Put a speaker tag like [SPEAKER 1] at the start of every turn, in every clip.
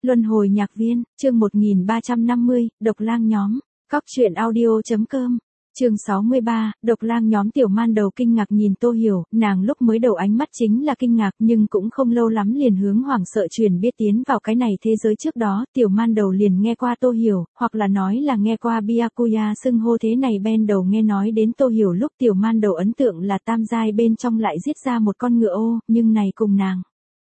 [SPEAKER 1] Luân hồi nhạc viên, chương 1350, độc lang nhóm. Cóc truyện audio.com. Chương 63, độc lang nhóm. Tiểu Man Đầu kinh ngạc nhìn Tô Hiểu, nàng lúc mới đầu ánh mắt chính là kinh ngạc nhưng cũng không lâu lắm liền hướng hoảng sợ chuyển biết tiến vào cái này thế giới. Trước đó Tiểu Man Đầu liền nghe qua Tô Hiểu, hoặc là nói là nghe qua Byakuya xưng hô thế này. Ben Đầu nghe nói đến Tô Hiểu lúc Tiểu Man Đầu ấn tượng là tam giai bên trong lại giết ra một con ngựa ô, nhưng này cùng nàng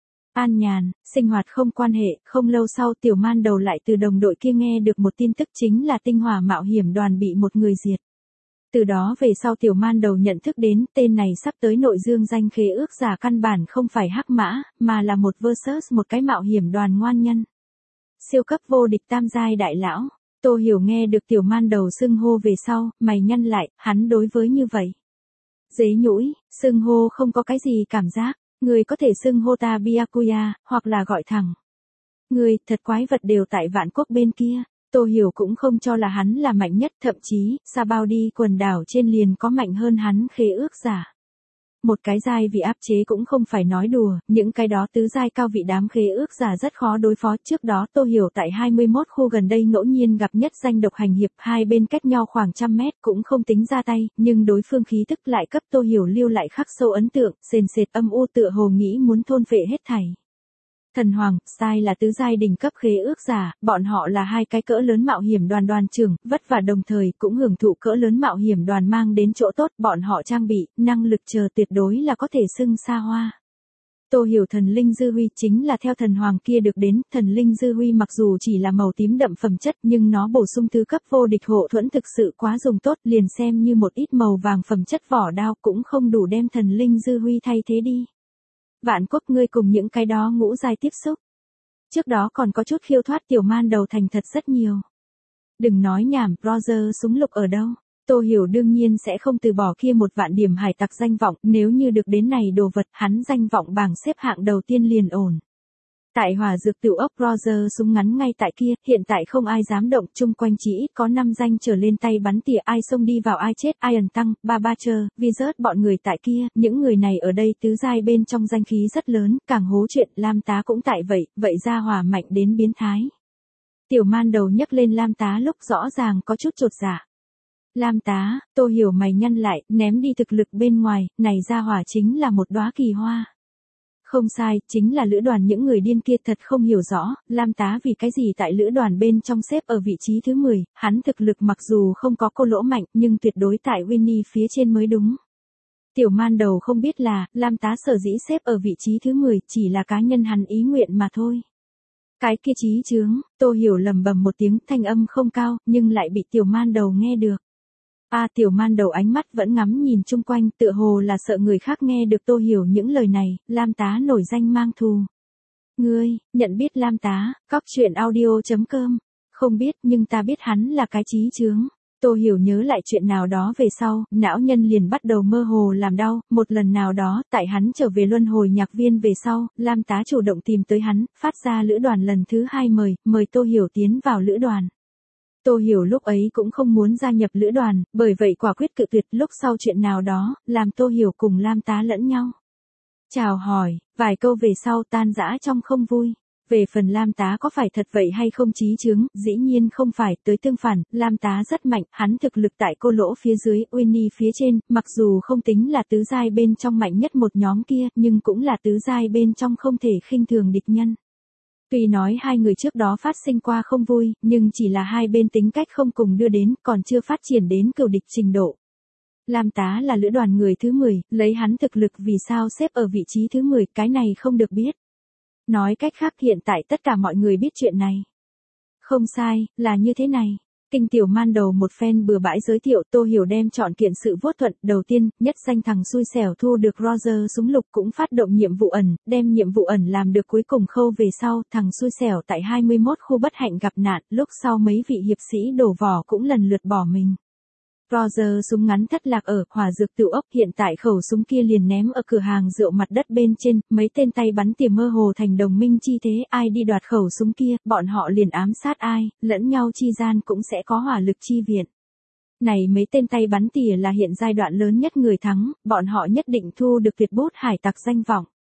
[SPEAKER 1] an nhàn, sinh hoạt không quan hệ. Không lâu sau Tiểu Man Đầu lại từ đồng đội kia nghe được một tin tức, chính là tinh hỏa mạo hiểm đoàn bị một người diệt. Từ đó về sau Tiểu Man Đầu nhận thức đến tên này sắp tới nội dương danh khế ước giả căn bản không phải hắc mã, mà là một versus một cái mạo hiểm đoàn ngoan nhân. Siêu cấp vô địch tam giai đại lão. Tô Hiểu nghe được Tiểu Man Đầu xưng hô về sau, mày nhăn lại, hắn đối với như vậy dế nhũi, xưng hô không có cái gì cảm giác. Người có thể xưng hô ta Byakuya, hoặc là gọi thẳng người, thật quái vật đều tại Vạn Quốc bên kia. Tô Hiểu cũng không cho là hắn là mạnh nhất, thậm chí, Sa Bao Đi quần đảo trên liền có mạnh hơn hắn khế ước giả. Một cái giai vị áp chế cũng không phải nói đùa, những cái đó tứ giai cao vị đám khế ước giả rất khó đối phó. Trước đó Tô Hiểu tại 21 khu gần đây ngẫu nhiên gặp nhất danh độc hành hiệp, hai bên cách nhau khoảng trăm mét, cũng không tính ra tay, nhưng đối phương khí tức lại cấp Tô Hiểu lưu lại khắc sâu ấn tượng, sền sệt âm u tựa hồ nghĩ muốn thôn phệ hết thảy. Thần Hoàng, sai là tứ giai đỉnh cấp khế ước giả, bọn họ là hai cái cỡ lớn mạo hiểm đoàn đoàn trưởng, vất vả đồng thời cũng hưởng thụ cỡ lớn mạo hiểm đoàn mang đến chỗ tốt. Bọn họ trang bị, năng lực chờ tuyệt đối là có thể xưng xa hoa. Tô Hiểu thần linh dư huy chính là theo thần hoàng kia được đến. Thần linh dư huy mặc dù chỉ là màu tím đậm phẩm chất nhưng nó bổ sung thứ cấp vô địch hộ thuẫn thực sự quá dùng tốt, liền xem như một ít màu vàng phẩm chất vỏ đao cũng không đủ đem thần linh dư huy thay thế đi. Vạn Quốc ngươi cùng những cái đó ngũ giai tiếp xúc. Trước đó còn có chút khiêu thoát. Tiểu Man Đầu thành thật rất nhiều. Đừng nói nhảm, Roger súng lục ở đâu? Tô Hiểu đương nhiên sẽ không từ bỏ kia 1.000 điểm hải tặc danh vọng, nếu như được đến này đồ vật, hắn danh vọng bảng xếp hạng đầu tiên liền ổn. Tại hỏa dược tiểu ốc, Roger súng ngắn ngay tại kia, hiện tại không ai dám động, chung quanh chỉ ít có 5 danh trở lên tay bắn tỉa, ai xông đi vào ai chết. Iron Tăng, Barbacher, Wizard bọn người tại kia, những người này ở đây tứ giai bên trong danh khí rất lớn, càng hố chuyện. Lam Tá cũng tại vậy ra hỏa mạnh đến biến thái. Tiểu Man Đầu nhấc lên Lam Tá lúc rõ ràng có chút chột dạ. Lam Tá, Tô Hiểu mày nhăn lại, ném đi thực lực bên ngoài, này ra hỏa chính là một đóa kỳ hoa. Không sai, chính là lữ đoàn những người điên kia. Thật không hiểu rõ, Lam Tá vì cái gì tại lữ đoàn bên trong xếp ở vị trí thứ 10, hắn thực lực mặc dù không có Cô Lỗ mạnh nhưng tuyệt đối tại Winnie phía trên mới đúng. Tiểu Man Đầu không biết là, Lam Tá sở dĩ xếp ở vị trí thứ 10 chỉ là cá nhân hắn ý nguyện mà thôi. Cái kia chí chướng, Tô Hiểu lẩm bẩm một tiếng, thanh âm không cao, nhưng lại bị Tiểu Man Đầu nghe được. Tiểu Man Đầu ánh mắt vẫn ngắm nhìn chung quanh, tựa hồ là sợ người khác nghe được Tô Hiểu những lời này. Lam Tá nổi danh mang thù. Ngươi, nhận biết Lam Tá? Cóc truyện audio.com. Không biết, nhưng ta biết hắn là cái chí chướng. Tô Hiểu nhớ lại chuyện nào đó về sau, não nhân liền bắt đầu mơ hồ làm đau. Một lần nào đó, tại hắn trở về luân hồi nhạc viên về sau, Lam Tá chủ động tìm tới hắn, phát ra lữ đoàn lần thứ 2 mời Tô Hiểu tiến vào lữ đoàn. Tô Hiểu lúc ấy cũng không muốn gia nhập lữ đoàn, bởi vậy quả quyết cự tuyệt. Lúc sau chuyện nào đó, làm Tô Hiểu cùng Lam Tá lẫn nhau chào hỏi, vài câu về sau tan rã trong không vui. Về phần Lam Tá có phải thật vậy hay không chí chướng, dĩ nhiên không phải, tới tương phản, Lam Tá rất mạnh, hắn thực lực tại Cô Lỗ phía dưới, Winnie phía trên, mặc dù không tính là tứ giai bên trong mạnh nhất một nhóm kia, nhưng cũng là tứ giai bên trong không thể khinh thường địch nhân. Tuy nói hai người trước đó phát sinh qua không vui, nhưng chỉ là hai bên tính cách không cùng đưa đến, còn chưa phát triển đến cừu địch trình độ. Lam Tá là lữ đoàn người thứ 10, lấy hắn thực lực vì sao xếp ở vị trí thứ 10, cái này không được biết. Nói cách khác hiện tại tất cả mọi người biết chuyện này. Không sai, là như thế này. Kinh Tiểu Man Đầu một phen bừa bãi giới thiệu. Tô Hiểu đem chọn kiện sự vuốt thuận. Đầu tiên, nhất danh thằng xui xẻo thu được Roger súng lục cũng phát động nhiệm vụ ẩn, đem nhiệm vụ ẩn làm được cuối cùng khâu về sau. Thằng xui xẻo tại 21 khu bất hạnh gặp nạn, lúc sau mấy vị hiệp sĩ đổ vỏ cũng lần lượt bỏ mình. Roger súng ngắn thất lạc ở hỏa dược tiểu ốc, hiện tại khẩu súng kia liền ném ở cửa hàng rượu mặt đất bên trên, mấy tên tay bắn tỉa mơ hồ thành đồng minh chi thế, ai đi đoạt khẩu súng kia, bọn họ liền ám sát ai, lẫn nhau chi gian cũng sẽ có hỏa lực chi viện. Này mấy tên tay bắn tỉa là hiện giai đoạn lớn nhất người thắng, bọn họ nhất định thu được tuyệt bút hải tặc danh vọng.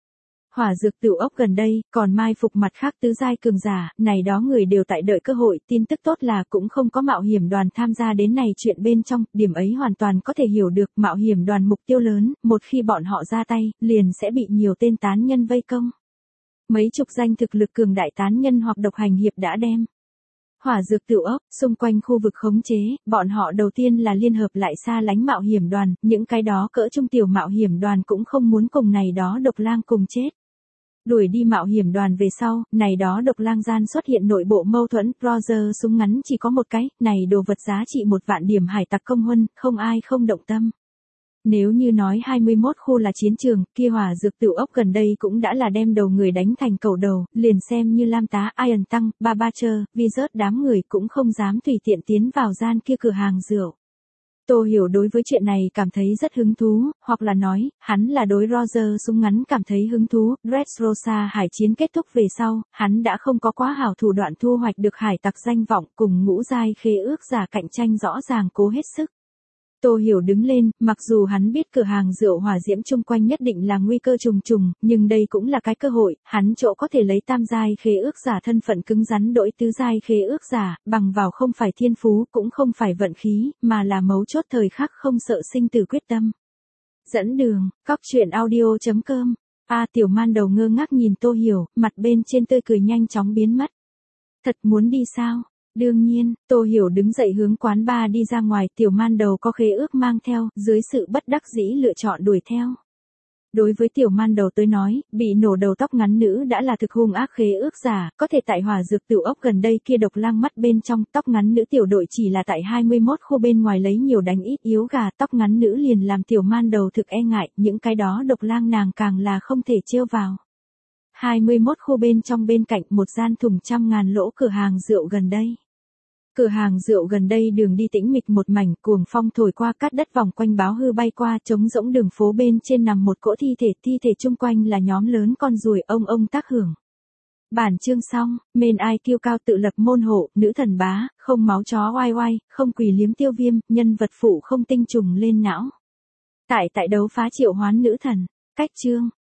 [SPEAKER 1] Hỏa dược tửu ốc gần đây, còn mai phục mặt khác tứ giai cường giả, này đó người đều tại đợi cơ hội, tin tức tốt là cũng không có mạo hiểm đoàn tham gia đến này chuyện bên trong, điểm ấy hoàn toàn có thể hiểu được, mạo hiểm đoàn mục tiêu lớn, một khi bọn họ ra tay, liền sẽ bị nhiều tên tán nhân vây công. Mấy chục danh thực lực cường đại tán nhân hoặc độc hành hiệp đã đem hỏa dược tửu ốc, xung quanh khu vực khống chế, bọn họ đầu tiên là liên hợp lại xa lánh mạo hiểm đoàn, những cái đó cỡ trung tiểu mạo hiểm đoàn cũng không muốn cùng này đó độc lang cùng chết. Đuổi đi mạo hiểm đoàn về sau, này đó độc lang gian xuất hiện nội bộ mâu thuẫn, Roger súng ngắn chỉ có một cái, này đồ vật giá trị 1 vạn điểm hải tặc công huân, không ai không động tâm. Nếu như nói 21 khu là chiến trường, kia hỏa dược tửu ốc gần đây cũng đã là đem đầu người đánh thành cầu đầu, liền xem như Lam Tá, Iron Tăng, Barbacher, vì rớt đám người cũng không dám tùy tiện tiến vào gian kia cửa hàng rượu. Tô Hiểu đối với chuyện này cảm thấy rất hứng thú, hoặc là nói, hắn là đối Roger súng ngắn cảm thấy hứng thú, Dressrosa hải chiến kết thúc về sau, hắn đã không có quá hảo thủ đoạn thu hoạch được hải tặc danh vọng cùng ngũ giai khế ước giả cạnh tranh rõ ràng cố hết sức. Tô Hiểu đứng lên, mặc dù hắn biết cửa hàng rượu hỏa diễm chung quanh nhất định là nguy cơ trùng trùng, nhưng đây cũng là cái cơ hội, hắn chỗ có thể lấy tam giai khế ước giả thân phận cứng rắn đổi tứ giai khế ước giả, bằng vào không phải thiên phú, cũng không phải vận khí, mà là mấu chốt thời khắc không sợ sinh tử quyết tâm. Dẫn đường, cóc truyện audio.com. Tiểu man đầu ngơ ngác nhìn Tô Hiểu, mặt bên trên tươi cười nhanh chóng biến mất. Thật muốn đi sao? Đương nhiên, Tô Hiểu đứng dậy hướng quán bar đi ra ngoài, tiểu man đầu có khế ước mang theo, dưới sự bất đắc dĩ lựa chọn đuổi theo. Đối với tiểu man đầu tới nói, bị nổ đầu tóc ngắn nữ đã là thực hung ác khế ước giả, có thể tại hỏa dược tửu ốc gần đây kia độc lang mắt bên trong, tóc ngắn nữ tiểu đội chỉ là tại 21 khu bên ngoài lấy nhiều đánh ít yếu gà, tóc ngắn nữ liền làm tiểu man đầu thực e ngại, những cái đó độc lang nàng càng là không thể trêu vào. 21 khu bên trong bên cạnh một gian thùng 100.000 lỗ cửa hàng rượu gần đây. Cửa hàng rượu gần đây đường đi tĩnh mịch một mảnh, cuồng phong thổi qua cát đất vòng quanh báo hư bay qua, trống rỗng đường phố bên trên nằm một cỗ thi thể chung quanh là nhóm lớn con ruồi ông tác hưởng. Bản chương xong, men ai kiêu cao tự lập môn hộ, nữ thần bá, không máu chó oai oai, không quỷ liếm tiêu viêm, nhân vật phụ không tinh trùng lên não. Tại đấu phá triệu hoán nữ thần, cách chương.